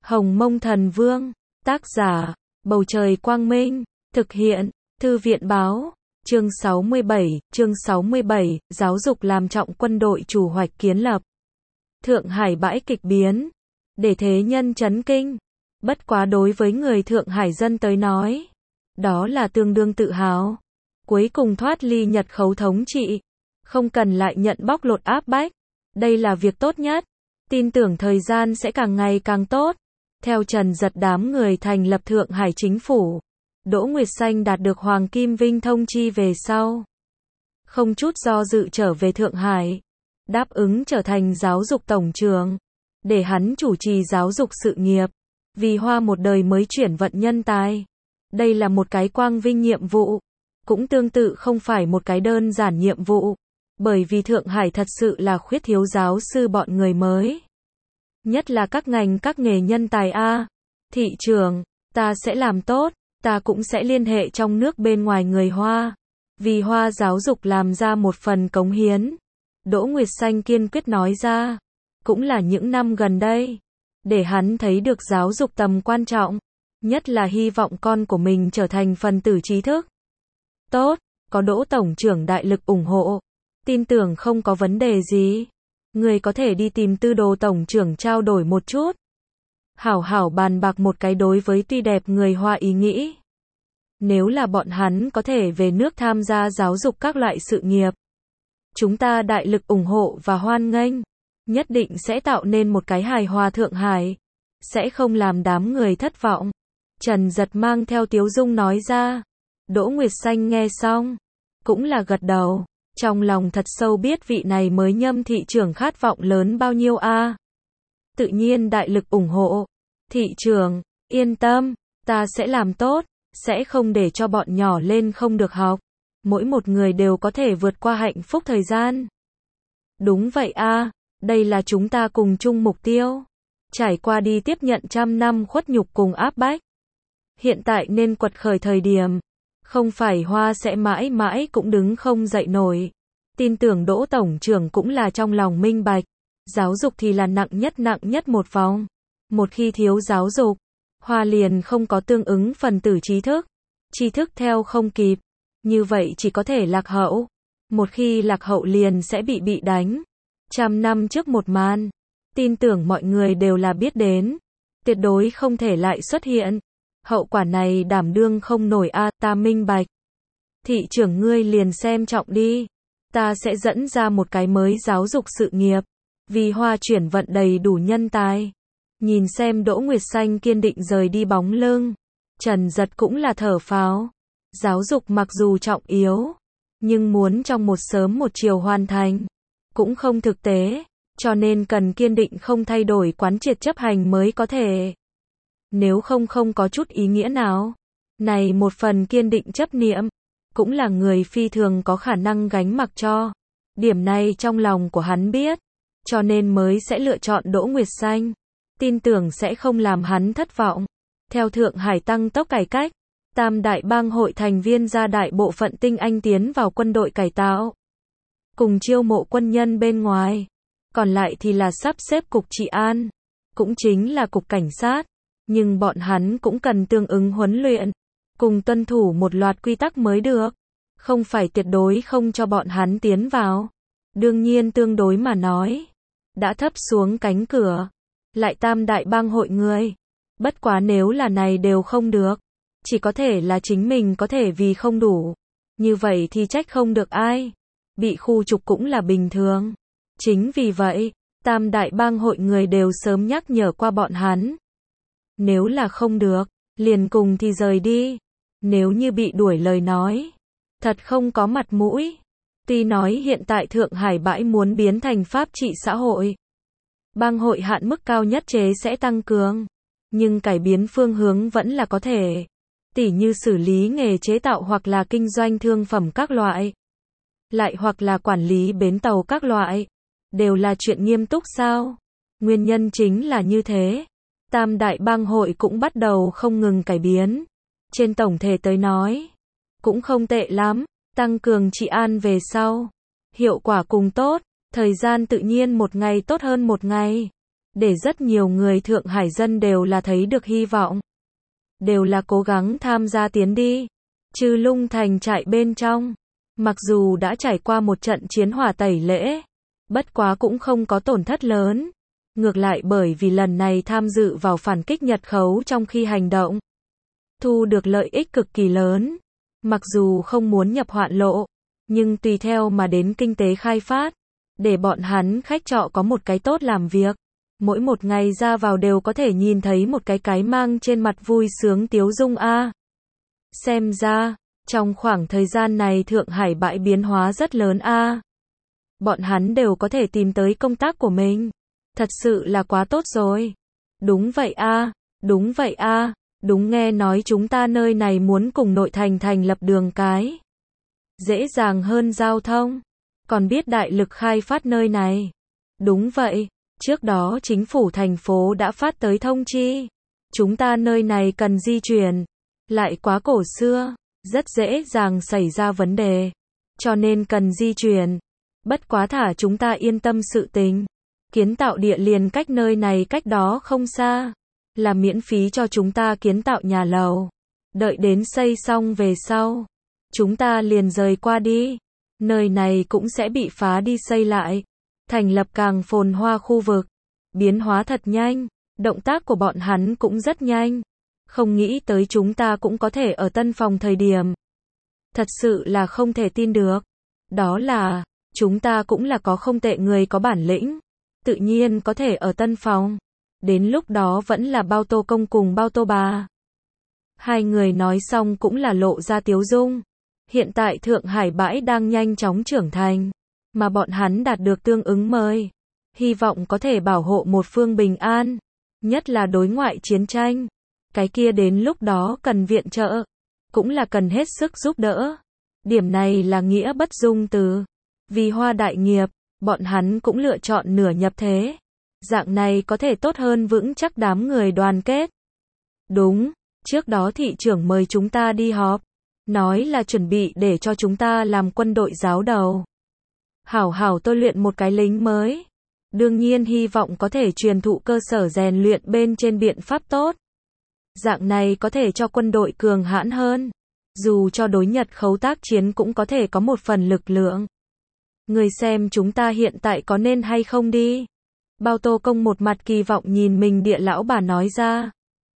Hồng Mông Thần Vương, tác giả, Bầu Trời Quang Minh, thực hiện, Thư viện Báo, chương 67, giáo dục làm trọng quân đội chủ hoạch kiến lập. Thượng Hải bãi kịch biến, để thế nhân chấn kinh. Bất quá đối với người Thượng Hải dân tới nói, đó là tương đương tự hào. Cuối cùng thoát ly Nhật khấu thống trị, không cần lại nhận bóc lột áp bách. Đây là việc tốt nhất. Tin tưởng thời gian sẽ càng ngày càng tốt. Theo Trần Dật đám người thành lập Thượng Hải chính phủ, Đỗ Nguyệt Xanh đạt được Hoàng Kim Vinh thông chi về sau, không chút do dự trở về Thượng Hải, đáp ứng trở thành giáo dục tổng trưởng, để hắn chủ trì giáo dục sự nghiệp, vì Hoa một đời mới chuyển vận nhân tài. Đây là một cái quang vinh nhiệm vụ, cũng tương tự không phải một cái đơn giản nhiệm vụ, bởi vì Thượng Hải thật sự là khuyết thiếu giáo sư bọn người mới. Nhất là các ngành các nghề nhân tài A. Thị trường, ta sẽ làm tốt, ta cũng sẽ liên hệ trong nước bên ngoài người Hoa. Vì Hoa giáo dục làm ra một phần cống hiến. Đỗ Nguyệt Xanh kiên quyết nói ra. Cũng là những năm gần đây. Để hắn thấy được giáo dục tầm quan trọng. Nhất là hy vọng con của mình trở thành phần tử trí thức. Tốt, có Đỗ Tổng trưởng đại lực ủng hộ. Tin tưởng không có vấn đề gì. Người có thể đi tìm Tư Đồ Tổng trưởng trao đổi một chút. Hảo hảo bàn bạc một cái đối với tuy đẹp người Hoa ý nghĩ. Nếu là bọn hắn có thể về nước tham gia giáo dục các loại sự nghiệp, chúng ta đại lực ủng hộ và hoan nghênh. Nhất định sẽ tạo nên một cái hài hòa Thượng Hải. Sẽ không làm đám người thất vọng. Trần Dật mang theo tiếu dung nói ra. Đỗ Nguyệt Xanh nghe xong, cũng là gật đầu. Trong lòng thật sâu biết vị này mới nhâm thị trưởng khát vọng lớn bao nhiêu a. Tự nhiên đại lực ủng hộ. Thị trưởng, yên tâm, ta sẽ làm tốt, sẽ không để cho bọn nhỏ lên không được học. Mỗi một người đều có thể vượt qua hạnh phúc thời gian. Đúng vậy a, đây là chúng ta cùng chung mục tiêu. Trải qua đi tiếp nhận trăm năm khuất nhục cùng áp bách. Hiện tại nên quật khởi thời điểm. Không phải Hoa sẽ mãi mãi cũng đứng không dậy nổi. Tin tưởng Đỗ Tổng trưởng cũng là trong lòng minh bạch. Giáo dục thì là nặng nhất một vòng. Một khi thiếu giáo dục, Hoa liền không có tương ứng phần tử trí thức. Trí thức theo không kịp. Như vậy chỉ có thể lạc hậu. Một khi lạc hậu liền sẽ bị đánh. Trăm năm trước một màn. Tin tưởng mọi người đều là biết đến. Tuyệt đối không thể lại xuất hiện. Hậu quả này đảm đương không nổi a, ta minh bạch. Thị trưởng ngươi liền xem trọng đi. Ta sẽ dẫn ra một cái mới giáo dục sự nghiệp. Vì Hoa chuyển vận đầy đủ nhân tài. Nhìn xem Đỗ Nguyệt Xanh kiên định rời đi bóng lưng. Trần Dật cũng là thở phào. Giáo dục mặc dù trọng yếu, nhưng muốn trong một sớm một chiều hoàn thành, cũng không thực tế. Cho nên cần kiên định không thay đổi quán triệt chấp hành mới có thể. Nếu không có chút ý nghĩa nào. Này một phần kiên định chấp niệm, cũng là người phi thường có khả năng gánh mặc cho. Điểm này trong lòng của hắn biết, cho nên mới sẽ lựa chọn Đỗ Nguyệt Xanh. Tin tưởng sẽ không làm hắn thất vọng. Theo Thượng Hải tăng tốc cải cách, Tam Đại Bang hội thành viên gia đại bộ phận tinh anh tiến vào quân đội cải tạo. Cùng chiêu mộ quân nhân bên ngoài. Còn lại thì là sắp xếp cục trị an. Cũng chính là cục cảnh sát. Nhưng bọn hắn cũng cần tương ứng huấn luyện. Cùng tuân thủ một loạt quy tắc mới được. Không phải tuyệt đối không cho bọn hắn tiến vào. Đương nhiên tương đối mà nói. Đã thấp xuống cánh cửa. Lại Tam Đại Bang hội người. Bất quá nếu là này đều không được. Chỉ có thể là chính mình có thể vì không đủ. Như vậy thì trách không được ai. Bị khu trục cũng là bình thường. Chính vì vậy, Tam Đại Bang hội người đều sớm nhắc nhở qua bọn hắn. Nếu là không được, liền cùng thì rời đi. Nếu như bị đuổi lời nói, thật không có mặt mũi. Tuy nói hiện tại Thượng Hải bãi muốn biến thành pháp trị xã hội. Bang hội hạn mức cao nhất chế sẽ tăng cường. Nhưng cải biến phương hướng vẫn là có thể. Tỉ như xử lý nghề chế tạo hoặc là kinh doanh thương phẩm các loại. Lại hoặc là quản lý bến tàu các loại. Đều là chuyện nghiêm túc sao? Nguyên nhân chính là như thế. Tam Đại Bang hội cũng bắt đầu không ngừng cải biến. Trên tổng thể tới nói, cũng không tệ lắm. Tăng cường trị an về sau. Hiệu quả cùng tốt. Thời gian tự nhiên một ngày tốt hơn một ngày. để rất nhiều người Thượng Hải dân đều là thấy được hy vọng. Đều là cố gắng tham gia tiến đi. Trừ Lung thành trại bên trong, mặc dù đã trải qua một trận chiến hỏa tẩy lễ, bất quá cũng không có tổn thất lớn. Ngược lại bởi vì lần này tham dự vào phản kích Nhật khấu trong khi hành động, thu được lợi ích cực kỳ lớn. Mặc dù không muốn nhập hoạn lộ, nhưng tùy theo mà đến kinh tế khai phát, để bọn hắn khách trọ có một cái tốt làm việc. Mỗi một ngày ra vào đều có thể nhìn thấy một cái mang trên mặt vui sướng tiếu dung a. Xem ra, trong khoảng thời gian này Thượng Hải bãi biến hóa rất lớn a. Bọn hắn đều có thể tìm tới công tác của mình. Thật sự là quá tốt rồi. Đúng vậy a, đúng vậy a, đúng nghe nói chúng ta nơi này muốn cùng nội thành thành lập đường cái. Dễ dàng hơn giao thông. Còn biết đại lực khai phát nơi này. Đúng vậy, trước đó chính phủ thành phố đã phát tới thông chi. Chúng ta nơi này cần di chuyển. Lại quá cổ xưa, rất dễ dàng xảy ra vấn đề. Cho nên cần di chuyển. Bất quá thả chúng ta yên tâm sự tình. Kiến tạo địa liền cách nơi này cách đó không xa. Là miễn phí cho chúng ta kiến tạo nhà lầu. Đợi đến xây xong về sau, chúng ta liền rời qua đi. Nơi này cũng sẽ bị phá đi xây lại. Thành lập càng phồn hoa khu vực. Biến hóa thật nhanh. Động tác của bọn hắn cũng rất nhanh. Không nghĩ tới chúng ta cũng có thể ở Tân Phòng thời điểm. Thật sự là không thể tin được. Đó là, chúng ta cũng là có không tệ người có bản lĩnh. Tự nhiên có thể ở Tân Phòng. Đến lúc đó vẫn là Bao Tô Công cùng Bao Tô Bà. Hai người nói xong cũng là lộ ra tiếu dung. Hiện tại Thượng Hải bãi đang nhanh chóng trưởng thành. Mà bọn hắn đạt được tương ứng mời. Hy vọng có thể bảo hộ một phương bình an. Nhất là đối ngoại chiến tranh. Cái kia đến lúc đó cần viện trợ. Cũng là cần hết sức giúp đỡ. Điểm này là nghĩa bất dung từ. Vì Hoa đại nghiệp, bọn hắn cũng lựa chọn nửa nhập thế. Dạng này có thể tốt hơn vững chắc đám người đoàn kết. Đúng, trước đó thị trưởng mời chúng ta đi họp. Nói là chuẩn bị để cho chúng ta làm quân đội giáo đầu. Hảo hảo tôi luyện một cái lính mới. Đương nhiên hy vọng có thể truyền thụ cơ sở rèn luyện bên trên biện pháp tốt. Dạng này có thể cho quân đội cường hãn hơn. Dù cho đối Nhật khấu tác chiến cũng có thể có một phần lực lượng. Người xem chúng ta hiện tại có nên hay không đi. Bao Tô Công một mặt kỳ vọng nhìn mình địa lão bà nói ra.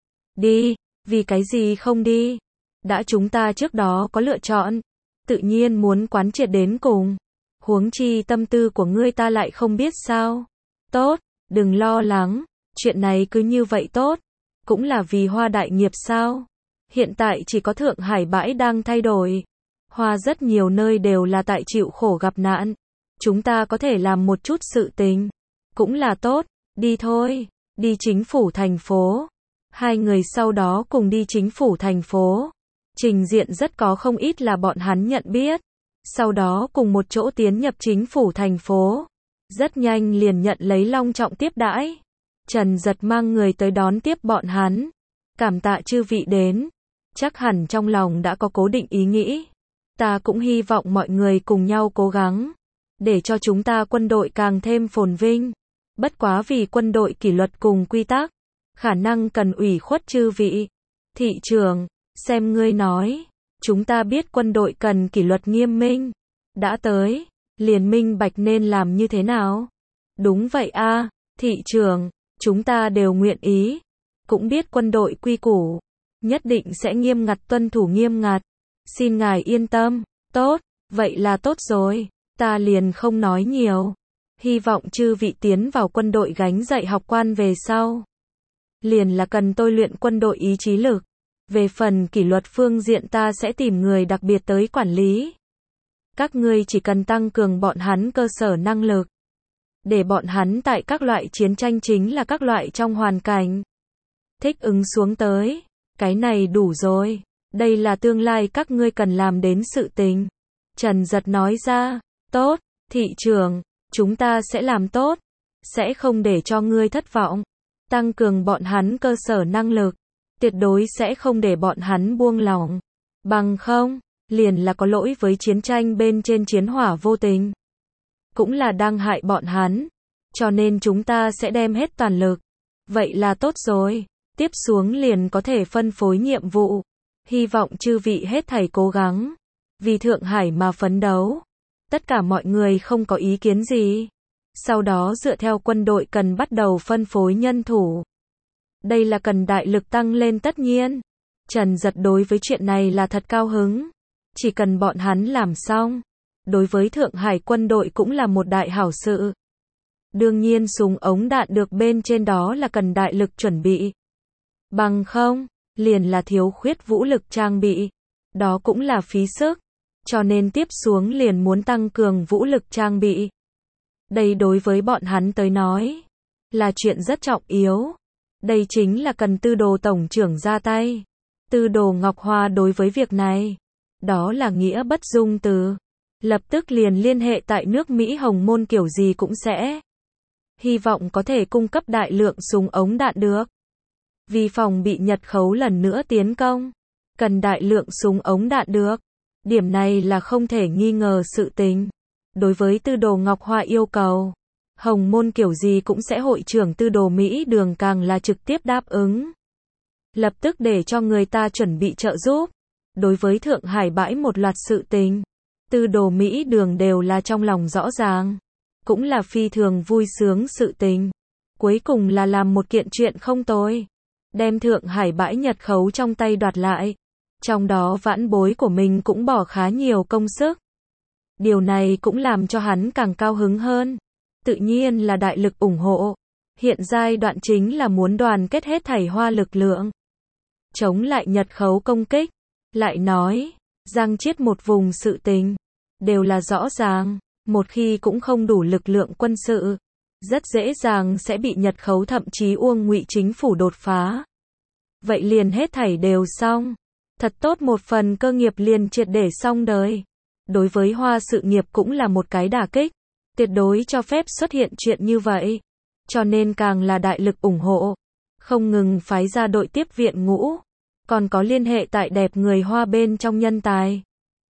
Đi, vì cái gì không đi? Đã chúng ta trước đó có lựa chọn. Tự nhiên muốn quán triệt đến cùng. Huống chi tâm tư của ngươi ta lại không biết sao. Tốt, đừng lo lắng. Chuyện này cứ như vậy tốt. Cũng là vì Hoa đại nghiệp sao? Hiện tại chỉ có Thượng Hải bãi đang thay đổi. Hoa rất nhiều nơi đều là tại chịu khổ gặp nạn. Chúng ta có thể làm một chút sự tình. Cũng là tốt, đi thôi, đi chính phủ thành phố. Hai người sau đó cùng đi chính phủ thành phố. Trình diện rất có không ít là bọn hắn nhận biết. Sau đó cùng một chỗ tiến nhập chính phủ thành phố. Rất nhanh liền nhận lấy long trọng tiếp đãi. Trần Giật mang người tới đón tiếp bọn hắn. Cảm tạ chư vị đến. Chắc hẳn trong lòng đã có cố định ý nghĩ. Ta cũng hy vọng mọi người cùng nhau cố gắng. Để cho chúng ta quân đội càng thêm phồn vinh. Bất quá vì quân đội kỷ luật cùng quy tắc. Khả năng cần ủy khuất chư vị. Thị trưởng, xem ngươi nói. Chúng ta biết quân đội cần kỷ luật nghiêm minh. Đã tới, liền minh bạch nên làm như thế nào? Đúng vậy a, thị trưởng, chúng ta đều nguyện ý. Cũng biết quân đội quy củ. Nhất định sẽ nghiêm ngặt tuân thủ nghiêm ngặt. Xin ngài yên tâm. Tốt, vậy là tốt rồi. Ta liền không nói nhiều. Hy vọng chư vị tiến vào quân đội gánh dạy học quan về sau. Liền là cần tôi luyện quân đội ý chí lực. Về phần kỷ luật phương diện ta sẽ tìm người đặc biệt tới quản lý. Các ngươi chỉ cần tăng cường bọn hắn cơ sở năng lực. Để bọn hắn tại các loại chiến tranh chính là các loại trong hoàn cảnh. Thích ứng xuống tới. Cái này đủ rồi. Đây là tương lai các ngươi cần làm đến sự tình. Trần Giật nói ra. Tốt, thị trưởng, chúng ta sẽ làm tốt. Sẽ không để cho ngươi thất vọng. Tăng cường bọn hắn cơ sở năng lực. Tuyệt đối sẽ không để bọn hắn buông lỏng. Bằng không, liền là có lỗi với chiến tranh bên trên chiến hỏa vô tình. Cũng là đang hại bọn hắn. cho nên chúng ta sẽ đem hết toàn lực. Vậy là tốt rồi, tiếp xuống liền có thể phân phối nhiệm vụ. Hy vọng chư vị hết thảy cố gắng, vì Thượng Hải mà phấn đấu. Tất cả mọi người không có ý kiến gì. Sau đó dựa theo quân đội cần bắt đầu phân phối nhân thủ. Đây là cần đại lực tăng lên tất nhiên. Trần Giật đối với chuyện này là thật cao hứng. Chỉ cần bọn hắn làm xong, đối với Thượng Hải quân đội cũng là một đại hảo sự. Đương nhiên súng ống đạn được bên trên đó là cần đại lực chuẩn bị. Bằng không, liền là thiếu khuyết vũ lực trang bị. Đó cũng là phí sức. Cho nên tiếp xuống liền muốn tăng cường vũ lực trang bị. Đây đối với bọn hắn tới nói, là chuyện rất trọng yếu. Đây chính là cần Tư Đồ tổng trưởng ra tay. Tư Đồ Ngọc Hoa đối với việc này, đó là nghĩa bất dung từ. Lập tức liền liên hệ tại nước Mỹ Hồng Môn kiểu gì cũng sẽ. Hy vọng có thể cung cấp đại lượng súng ống đạn được. Vì phòng bị Nhật khấu lần nữa tiến công, cần đại lượng súng ống đạn được. Điểm này là không thể nghi ngờ sự tình. Đối với Tư Đồ Ngọc Hoa yêu cầu, Hồng Môn kiểu gì cũng sẽ hội trưởng Tư Đồ Mỹ Đường càng là trực tiếp đáp ứng. Lập tức để cho người ta chuẩn bị trợ giúp. Đối với Thượng Hải bãi một loạt sự tình, Tư Đồ Mỹ Đường đều là trong lòng rõ ràng. Cũng là phi thường vui sướng sự tình. Cuối cùng là làm một kiện chuyện không tồi. Đem Thượng Hải bãi Nhật khấu trong tay đoạt lại. Trong đó vãn bối của mình cũng bỏ khá nhiều công sức. Điều này cũng làm cho hắn càng cao hứng hơn. Tự nhiên là đại lực ủng hộ. Hiện giai đoạn chính là muốn đoàn kết hết thảy Hoa lực lượng. Chống lại Nhật khấu công kích. Lại nói, giang chiết một vùng sự tình. Đều là rõ ràng. Một khi cũng không đủ lực lượng quân sự. Rất dễ dàng sẽ bị Nhật khấu thậm chí Uông Ngụy chính phủ đột phá. Vậy liền hết thảy đều xong. Thật tốt một phần cơ nghiệp liền triệt để xong đời. Đối với Hoa sự nghiệp cũng là một cái đả kích. Tuyệt đối cho phép xuất hiện chuyện như vậy. Cho nên càng là đại lực ủng hộ. Không ngừng phái ra đội tiếp viện ngũ. Còn có liên hệ tại đẹp người Hoa bên trong nhân tài.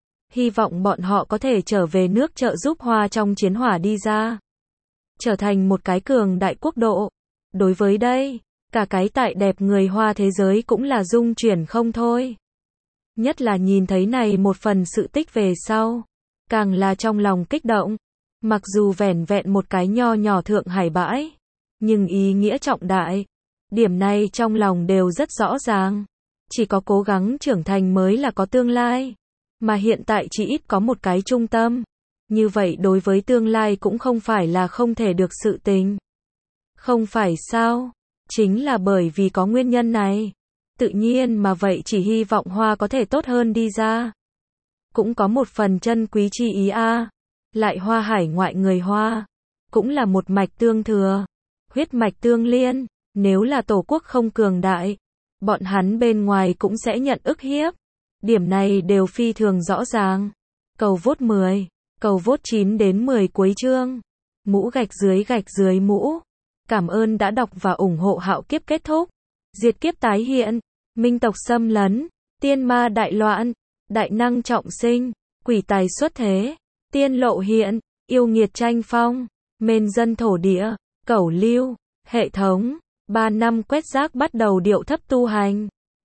Hy vọng bọn họ có thể trở về nước trợ giúp Hoa trong chiến hỏa đi ra. Trở thành một cái cường đại quốc độ. Đối với đây, cả cái tại đẹp người Hoa thế giới cũng là rung chuyển không thôi. Nhất là nhìn thấy này một phần sự tích về sau. Càng là trong lòng kích động. Mặc dù vẻn vẹn một cái nho nhỏ Thượng Hải bãi. Nhưng ý nghĩa trọng đại. Điểm này trong lòng đều rất rõ ràng. Chỉ có cố gắng trưởng thành mới là có tương lai. Mà hiện tại chỉ ít có một cái trung tâm. Như vậy đối với tương lai cũng không phải là không thể được sự tình. Không phải sao? Chính là bởi vì có nguyên nhân này. Tự nhiên mà vậy chỉ hy vọng Hoa có thể tốt hơn đi ra. Cũng có một phần chân quý chi ý a. Lại Hoa hải ngoại người Hoa. Cũng là một mạch tương thừa. Huyết mạch tương liên. Nếu là tổ quốc không cường đại. Bọn hắn bên ngoài cũng sẽ nhận ức hiếp. Điểm này đều phi thường rõ ràng. Cầu vote 10. Cầu vote 9 đến 10 cuối chương. Mũ gạch dưới mũ. Cảm ơn đã đọc và ủng hộ Hạo Kiếp kết thúc. Diệt kiếp tái hiện. Minh tộc xâm lấn. Tiên ma đại loạn. Đại năng trọng sinh. Quỷ tài xuất thế. Tiên lộ hiện. Yêu nghiệt tranh phong. Mên dân thổ địa. Cẩu lưu. Hệ thống. 3 năm quét rác bắt đầu điệu thấp tu hành.